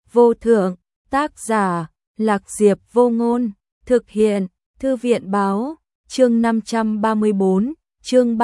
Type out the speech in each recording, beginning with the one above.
vô thượng, tác giả, Lạc Diệp Vô Ngôn, thực hiện, Thư viện Báo, chương 534, chương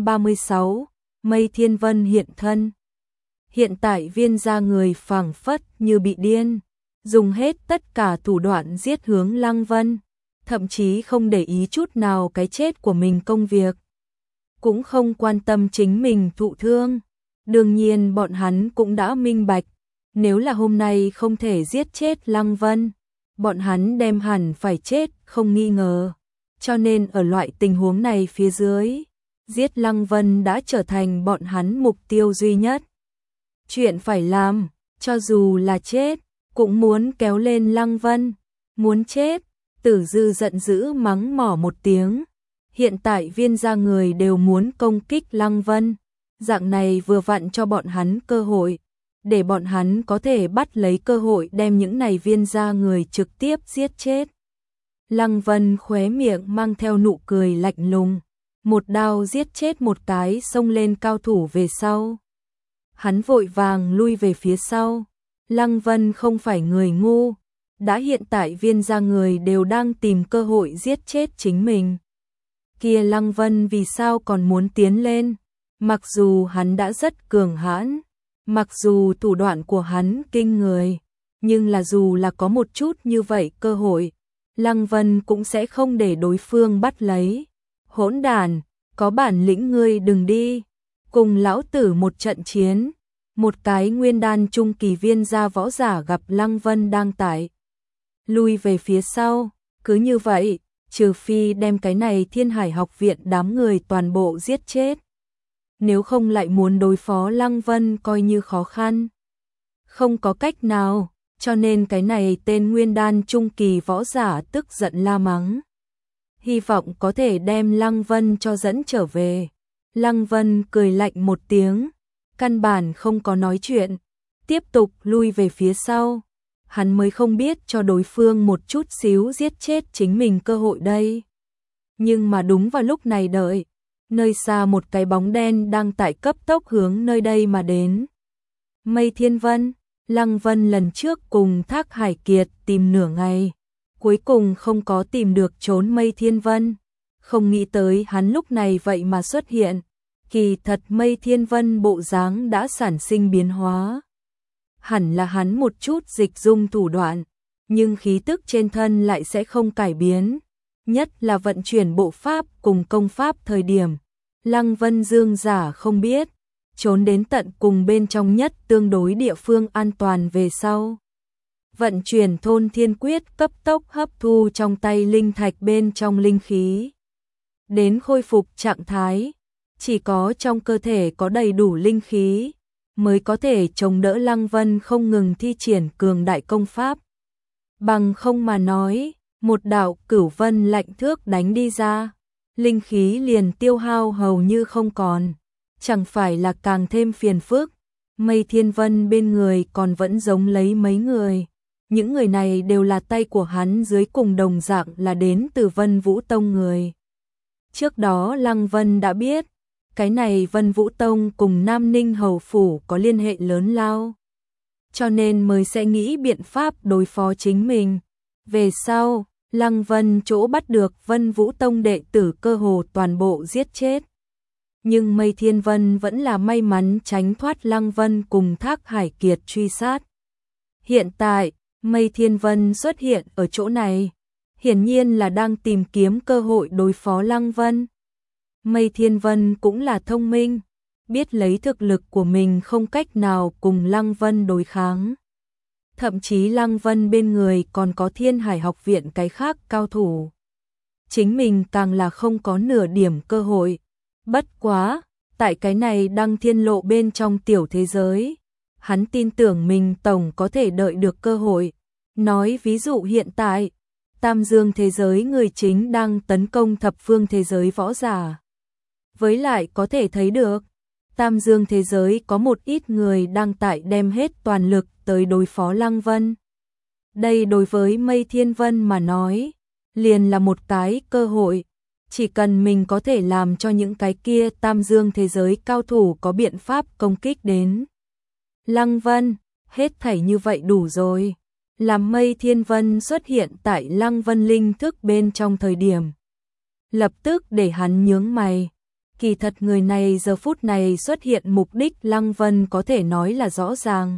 336, Mây Thiên Vân hiện thân. Hiện tại Viên gia người phảng phất như bị điên, dùng hết tất cả thủ đoạn giết hướng Lăng Vân, thậm chí không để ý chút nào cái chết của mình, công việc cũng không quan tâm chính mình thụ thương. Đương nhiên bọn hắn cũng đã minh bạch, nếu là hôm nay không thể giết chết Lăng Vân, bọn hắn đem hẳn phải chết không nghi ngờ. Cho nên ở loại tình huống này phía dưới, giết Lăng Vân đã trở thành bọn hắn mục tiêu duy nhất. Chuyện phải làm, cho dù là chết, cũng muốn kéo lên Lăng Vân. Muốn chết, Tử Dư giận dữ mắng mỏ một tiếng. Hiện tại Viên gia người đều muốn công kích Lăng Vân. Dạng này vừa vặn cho bọn hắn cơ hội, để bọn hắn có thể bắt lấy cơ hội đem những này Viên gia người trực tiếp giết chết. Lăng Vân khóe miệng mang theo nụ cười lạnh lùng, một đao giết chết một cái xông lên cao thủ về sau. Hắn vội vàng lui về phía sau. Lăng Vân không phải người ngu, đã hiện tại Viên gia người đều đang tìm cơ hội giết chết chính mình. Kia Lăng Vân vì sao còn muốn tiến lên? Mặc dù hắn đã rất cường hãn, mặc dù thủ đoạn của hắn kinh người, nhưng là dù là có một chút như vậy cơ hội, Lăng Vân cũng sẽ không để đối phương bắt lấy. Hỗn đản, có bản lĩnh ngươi đừng đi, cùng lão tử một trận chiến. Một cái nguyên đan trung kỳ Viên gia võ giả gặp Lăng Vân đang tại lui về phía sau, cứ như vậy, trừ phi đem cái này Thiên Hải học viện đám người toàn bộ giết chết. Nếu không lại muốn đối phó Lăng Vân coi như khó khăn. Không có cách nào, cho nên cái này tên nguyên đan trung kỳ võ giả tức giận la mắng. Hy vọng có thể đem Lăng Vân cho dẫn trở về. Lăng Vân cười lạnh một tiếng, căn bản không có nói chuyện, tiếp tục lui về phía sau. Hắn mới không biết cho đối phương một chút xíu giết chết chính mình cơ hội đây. Nhưng mà đúng vào lúc này đợi, nơi xa một cái bóng đen đang tại cấp tốc hướng nơi đây mà đến. Mây Thiên Vân, Lăng Vân lần trước cùng Thác Hải Kiệt tìm nửa ngày, cuối cùng không có tìm được trốn Mây Thiên Vân. Không nghĩ tới hắn lúc này vậy mà xuất hiện. Kỳ thật Mây Thiên Vân bộ dáng đã sản sinh biến hóa. Hẳn là hắn một chút dịch dung thủ đoạn, nhưng khí tức trên thân lại sẽ không cải biến. Nhất là vận chuyển bộ pháp cùng công pháp thời điểm, Lăng Vân Dương giả không biết, trốn đến tận cùng bên trong nhất tương đối địa phương an toàn về sau. Vận chuyển thôn thiên quyết cấp tốc hấp thu trong tay linh thạch bên trong linh khí. Đến khôi phục trạng thái, chỉ có trong cơ thể có đầy đủ linh khí, mới có thể chống đỡ Lăng Vân không ngừng thi triển cường đại công pháp. Bằng không mà nói, một đạo cửu vân lạnh thước đánh đi ra, linh khí liền tiêu hao hầu như không còn, chẳng phải là càng thêm phiền phức. Mây Thiên Vân bên người còn vẫn giống lấy mấy người, những người này đều là tay của hắn dưới cùng đồng dạng là đến từ Vân Vũ Tông người. Trước đó Lăng Vân đã biết, cái này Vân Vũ Tông cùng Nam Ninh Hầu Phủ có liên hệ lớn lao, cho nên mới sẽ nghĩ biện pháp đối phó chính mình. Về sau, Lăng Vân chỗ bắt được Vân Vũ Tông đệ tử cơ hồ toàn bộ giết chết. Nhưng Mây Thiên Vân vẫn là may mắn tránh thoát Lăng Vân cùng Thác Hải Kiệt truy sát. Hiện tại, Mây Thiên Vân xuất hiện ở chỗ này, hiển nhiên là đang tìm kiếm cơ hội đối phó Lăng Vân. Mây Thiên Vân cũng là thông minh, biết lấy thực lực của mình không cách nào cùng Lăng Vân đối kháng. Thậm chí Lăng Vân bên người còn có Thiên Hải học viện cái khác cao thủ. Chính mình càng là không có nửa điểm cơ hội. Bất quá, tại cái này Đăng Thiên Lộ bên trong tiểu thế giới, hắn tin tưởng mình tổng có thể đợi được cơ hội. Nói ví dụ hiện tại, Tam Dương thế giới người chính đang tấn công thập phương thế giới võ giả. Với lại có thể thấy được, Tam Dương thế giới có một ít người đang tại đem hết toàn lực tới đối phó Lăng Vân. Đây đối với Mây Thiên Vân mà nói, liền là một cái cơ hội, chỉ cần mình có thể làm cho những cái kia Tam Dương thế giới cao thủ có biện pháp công kích đến Lăng Vân, hết thảy như vậy đủ rồi. Làm Mây Thiên Vân xuất hiện tại Lăng Vân linh thức bên trong thời điểm. Lập tức để hắn nhướng mày. Kỳ thật người này giờ phút này xuất hiện mục đích Lăng Vân có thể nói là rõ ràng.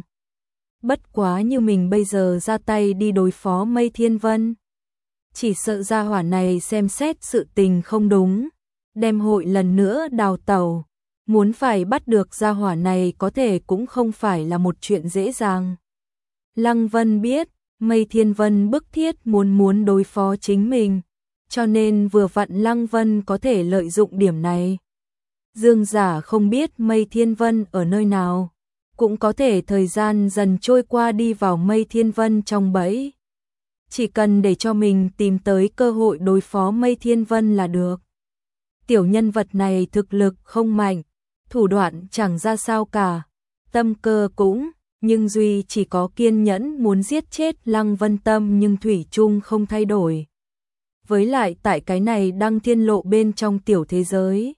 Bất quá như mình bây giờ ra tay đi đối phó Mây Thiên Vân. Chỉ sợ gia hỏa này xem xét sự tình không đúng. Đem hội lần nữa đào tẩu. Muốn phải bắt được gia hỏa này có thể cũng không phải là một chuyện dễ dàng. Lăng Vân biết, Mây Thiên Vân bức thiết muốn đối phó chính mình. Cho nên vừa vặn Lăng Vân có thể lợi dụng điểm này. Dương Giả không biết Mây Thiên Vân ở nơi nào. Cũng có thể thời gian dần trôi qua đi vào Mây Thiên Vân trong bẫy. Chỉ cần để cho mình tìm tới cơ hội đối phó Mây Thiên Vân là được. Tiểu nhân vật này thực lực không mạnh, thủ đoạn chẳng ra sao cả, tâm cơ cũng, nhưng duy chỉ có kiên nhẫn muốn giết chết Lăng Vân tâm nhưng thủy chung không thay đổi. Với lại tại cái này đăng thiên lộ bên trong tiểu thế giới.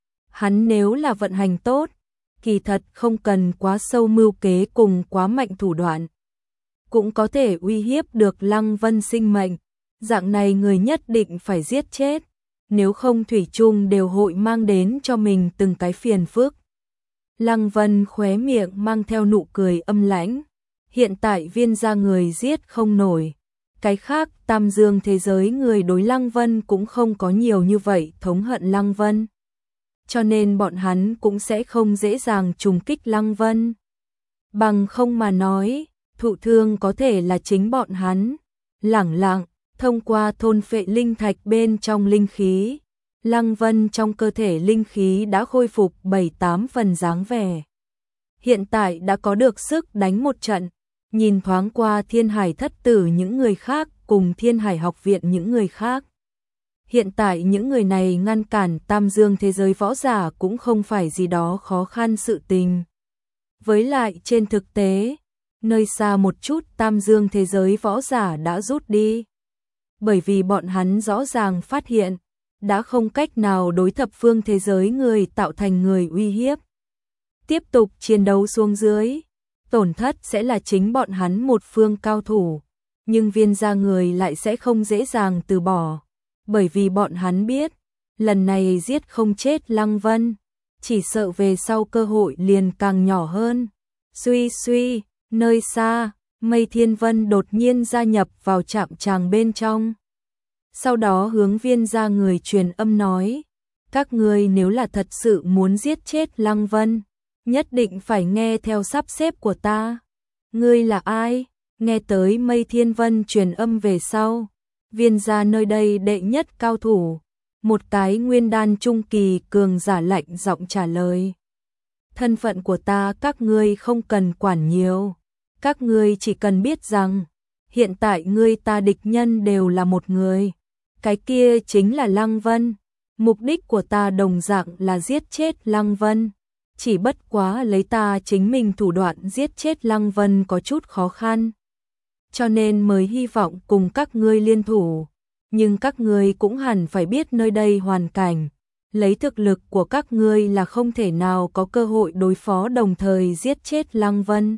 Hắn nếu là vận hành tốt, kỳ thật không cần quá sâu mưu kế cùng quá mạnh thủ đoạn. Cũng có thể uy hiếp được Lăng Vân sinh mệnh, dạng này người nhất định phải giết chết, nếu không thủy chung đều hội mang đến cho mình từng cái phiền phức. Lăng Vân khóe miệng mang theo nụ cười âm lãnh, hiện tại Viên gia người giết không nổi, cái khác Tam Dương thế giới người đối Lăng Vân cũng không có nhiều như vậy thống hận Lăng Vân. Cho nên bọn hắn cũng sẽ không dễ dàng trùng kích Lăng Vân. Bằng không mà nói, thụ thương có thể là chính bọn hắn. Lẳng lặng, thông qua thôn phệ linh thạch bên trong linh khí, Lăng Vân trong cơ thể linh khí đã khôi phục 7-8 phần dáng vẻ. Hiện tại đã có được sức đánh một trận, nhìn thoáng qua Thiên Hải thất tử những người khác cùng Thiên Hải học viện những người khác. Hiện tại những người này ngăn cản Tam Dương thế giới võ giả cũng không phải gì đó khó khăn sự tình. Với lại trên thực tế, nơi xa một chút Tam Dương thế giới võ giả đã rút đi. Bởi vì bọn hắn rõ ràng phát hiện, đã không cách nào đối thập phương thế giới người tạo thành người uy hiếp. Tiếp tục chiến đấu xuống dưới, tổn thất sẽ là chính bọn hắn một phương cao thủ, nhưng Viên gia người lại sẽ không dễ dàng từ bỏ, bởi vì bọn hắn biết, lần này giết không chết Lăng Vân, chỉ sợ về sau cơ hội liền càng nhỏ hơn. Suy suy, nơi xa, Mây Thiên Vân đột nhiên gia nhập vào trạm tràng bên trong. Sau đó hướng Viên gia người truyền âm nói, các ngươi nếu là thật sự muốn giết chết Lăng Vân, nhất định phải nghe theo sắp xếp của ta. Ngươi là ai? Nghe tới Mây Thiên Vân truyền âm về sau, Viên gia nơi đây đệ nhất cao thủ, một cái nguyên đan trung kỳ cường giả lạnh giọng trả lời. Thân phận của ta các ngươi không cần quản nhiều, các ngươi chỉ cần biết rằng, hiện tại ngươi ta địch nhân đều là một người, cái kia chính là Lăng Vân, mục đích của ta đồng dạng là giết chết Lăng Vân, chỉ bất quá lấy ta chính mình thủ đoạn giết chết Lăng Vân có chút khó khăn, cho nên mới hy vọng cùng các ngươi liên thủ, nhưng các ngươi cũng hẳn phải biết nơi đây hoàn cảnh, lấy thực lực của các ngươi là không thể nào có cơ hội đối phó đồng thời giết chết Lăng Vân.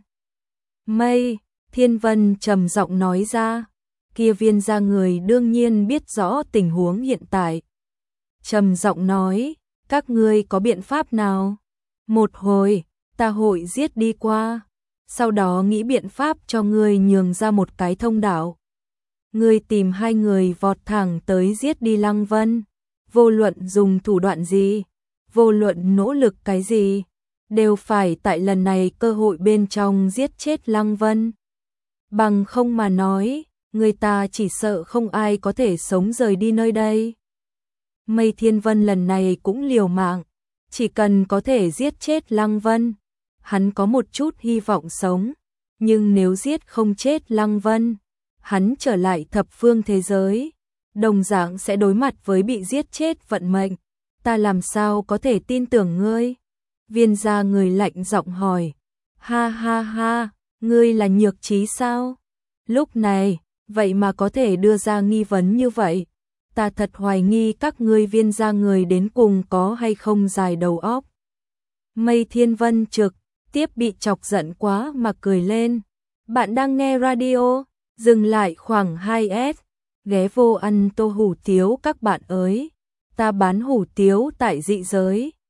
Mây Thiên Vân trầm giọng nói ra, kia Viên gia người đương nhiên biết rõ tình huống hiện tại. Trầm giọng nói, các ngươi có biện pháp nào? Một hồi, ta hội giết đi qua, sau đó nghĩ biện pháp cho ngươi nhường ra một cái thông đạo. Ngươi tìm hai người vọt thẳng tới giết đi Lăng Vân, vô luận dùng thủ đoạn gì, vô luận nỗ lực cái gì, đều phải tại lần này cơ hội bên trong giết chết Lăng Vân. Bằng không mà nói, người ta chỉ sợ không ai có thể sống rời đi nơi đây. Mây Thiên Vân lần này cũng liều mạng, chỉ cần có thể giết chết Lăng Vân, hắn có một chút hy vọng sống, nhưng nếu giết không chết Lăng Vân, hắn trở lại thập phương thế giới, đồng dạng sẽ đối mặt với bị giết chết vận mệnh, ta làm sao có thể tin tưởng ngươi? Viên gia người lạnh giọng hỏi, ha ha ha, ngươi là nhược trí sao? Lúc này, vậy mà có thể đưa ra nghi vấn như vậy, ta thật hoài nghi các ngươi Viên gia người đến cùng có hay không dài đầu óc. Mây Thiên Vân trực tiếp bị chọc giận quá mà cười lên. Bạn đang nghe radio, dừng lại khoảng 2S, ghé vô ăn tô hủ tiếu các bạn ơi. Ta bán hủ tiếu tại Dị Giới.